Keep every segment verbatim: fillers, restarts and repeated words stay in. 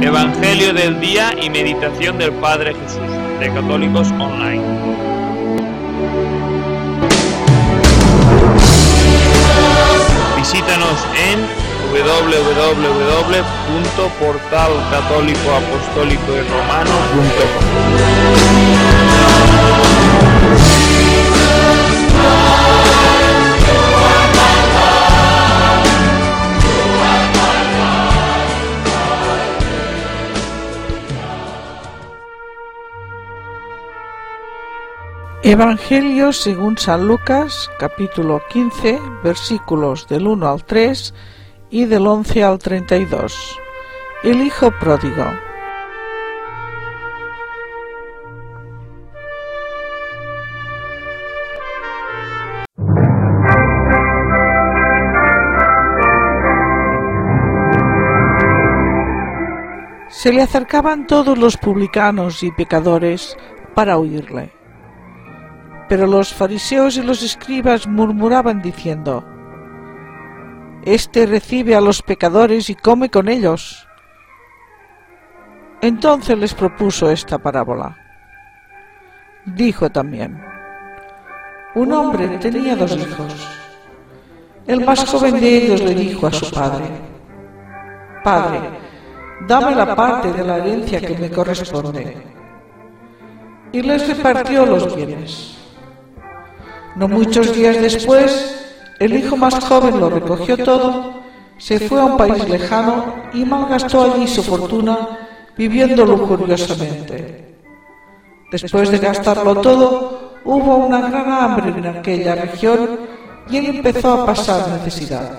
Evangelio del día y meditación del Padre Jesús, de Católicos Online. Visítanos en doble u doble u doble u punto portal católico apostólico y romano punto com. Evangelio según San Lucas, capítulo quince, versículos del uno al tres y del once al treinta y dos. El hijo pródigo. Se le acercaban todos los publicanos y pecadores para oírle. Pero los fariseos y los escribas murmuraban diciendo: Este recibe a los pecadores y come con ellos. Entonces les propuso esta parábola. Dijo también: Un hombre tenía dos hijos. El más joven de ellos le dijo a su padre: Padre, dame la parte de la herencia que me corresponde. Y les repartió los bienes. No muchos días después, el hijo más joven lo recogió todo, se fue a un país lejano y malgastó allí su fortuna viviendo lujuriosamente. Después de gastarlo todo, hubo una gran hambre en aquella región y él empezó a pasar necesidad.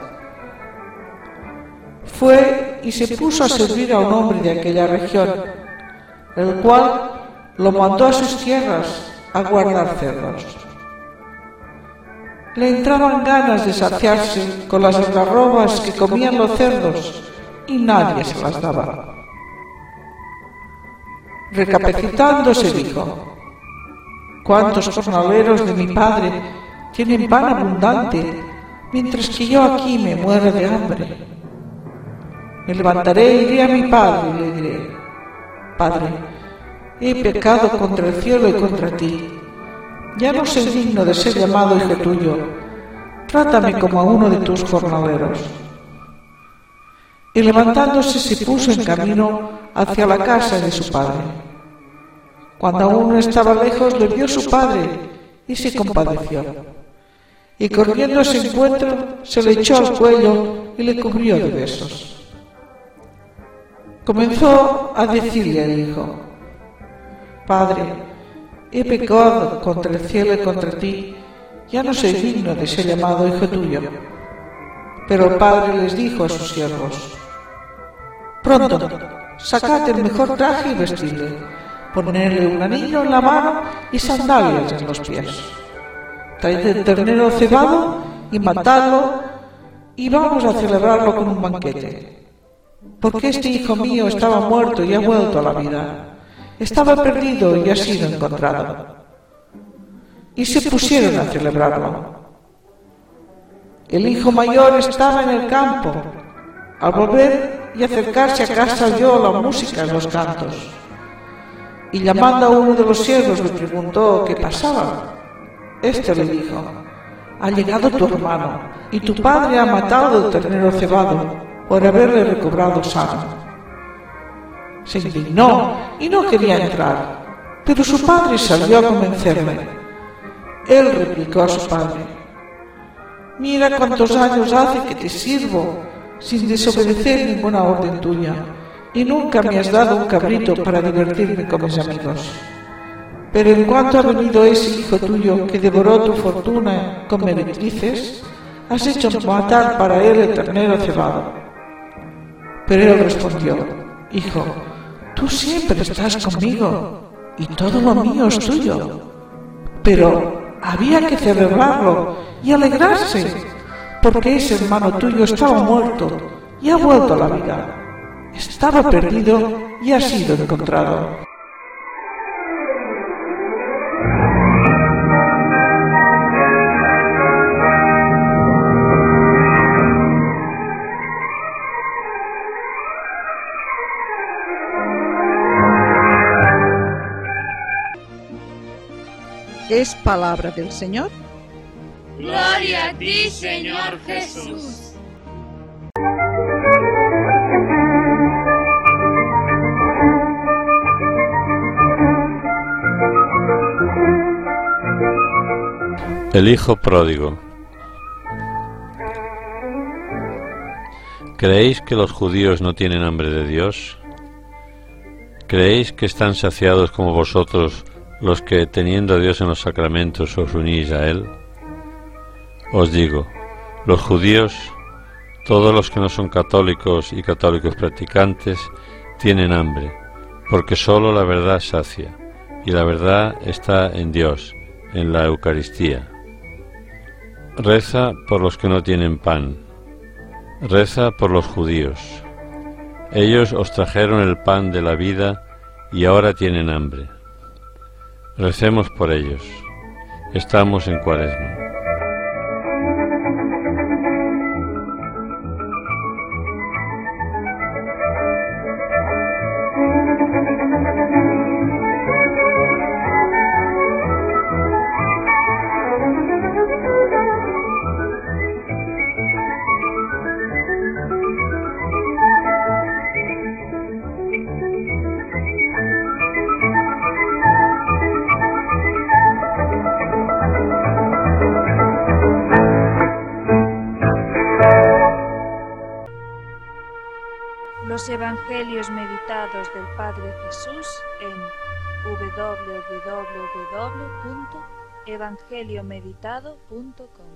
Fue y se puso a servir a un hombre de aquella región, el cual lo mandó a sus tierras a guardar cerdos. Le entraban ganas de saciarse con las algarrobas que comían los cerdos y nadie se las daba. Recapacitando se dijo: ¿Cuántos jornaleros de mi padre tienen pan abundante, mientras que yo aquí me muero de hambre? Me levantaré e iré a mi padre y le diré: Padre, he pecado contra el cielo y contra ti. Ya no soy digno de ser llamado hijo tuyo. Trátame como a uno de tus jornaleros. Y levantándose se puso en camino hacia la casa de su padre. Cuando aún no estaba lejos, le vio su padre y se compadeció. Y corriendo a su encuentro, se le echó al cuello y le cubrió de besos. Comenzó a decirle al hijo: Padre, he pecado contra el cielo y contra ti, ya no soy digno de ser llamado hijo tuyo. Pero el padre les dijo a sus siervos: Pronto, sacad el mejor traje y vestidle, ponedle un anillo en la mano y sandalias en los pies. Traed el ternero cebado y matadlo, y vamos a celebrarlo con un banquete. Porque este hijo mío estaba muerto y ha vuelto a la vida. Estaba perdido y ha sido encontrado. Y se pusieron a celebrarlo. El hijo mayor estaba en el campo. Al volver y acercarse a casa oyó la música en los cantos. Y llamando a uno de los siervos le preguntó qué pasaba. Este le dijo: Ha llegado tu hermano, y tu padre ha matado el ternero cebado por haberle recobrado sano. Se indignó y no quería entrar, pero su padre salió a convencerle. Él replicó a su padre: Mira cuántos años hace que te sirvo sin desobedecer ninguna orden tuya, y nunca me has dado un cabrito para divertirme con mis amigos. Pero en cuanto ha venido ese hijo tuyo que devoró tu fortuna con meretrices, has hecho matar para él el ternero cebado. Pero él respondió: Hijo, tú siempre estás conmigo, y todo lo mío es tuyo. Pero había que celebrarlo y alegrarse, porque ese hermano tuyo estaba muerto y ha vuelto a la vida. Estaba perdido y ha sido encontrado. es palabra del Señor. Gloria a ti, Señor Jesús. El hijo pródigo. ¿Creéis que los judíos no tienen hambre de Dios? ¿Creéis que están saciados como vosotros los que, teniendo a Dios en los sacramentos, os unís a Él? Os digo, los judíos, todos los que no son católicos y católicos practicantes, tienen hambre, porque sólo la verdad sacia, y la verdad está en Dios, en la Eucaristía. Reza por los que no tienen pan. Reza por los judíos. Ellos os trajeron el pan de la vida y ahora tienen hambre. Recemos por ellos. Estamos en Cuaresma. Los Evangelios meditados del Padre Jesús en w w w punto evangeliomeditado punto com.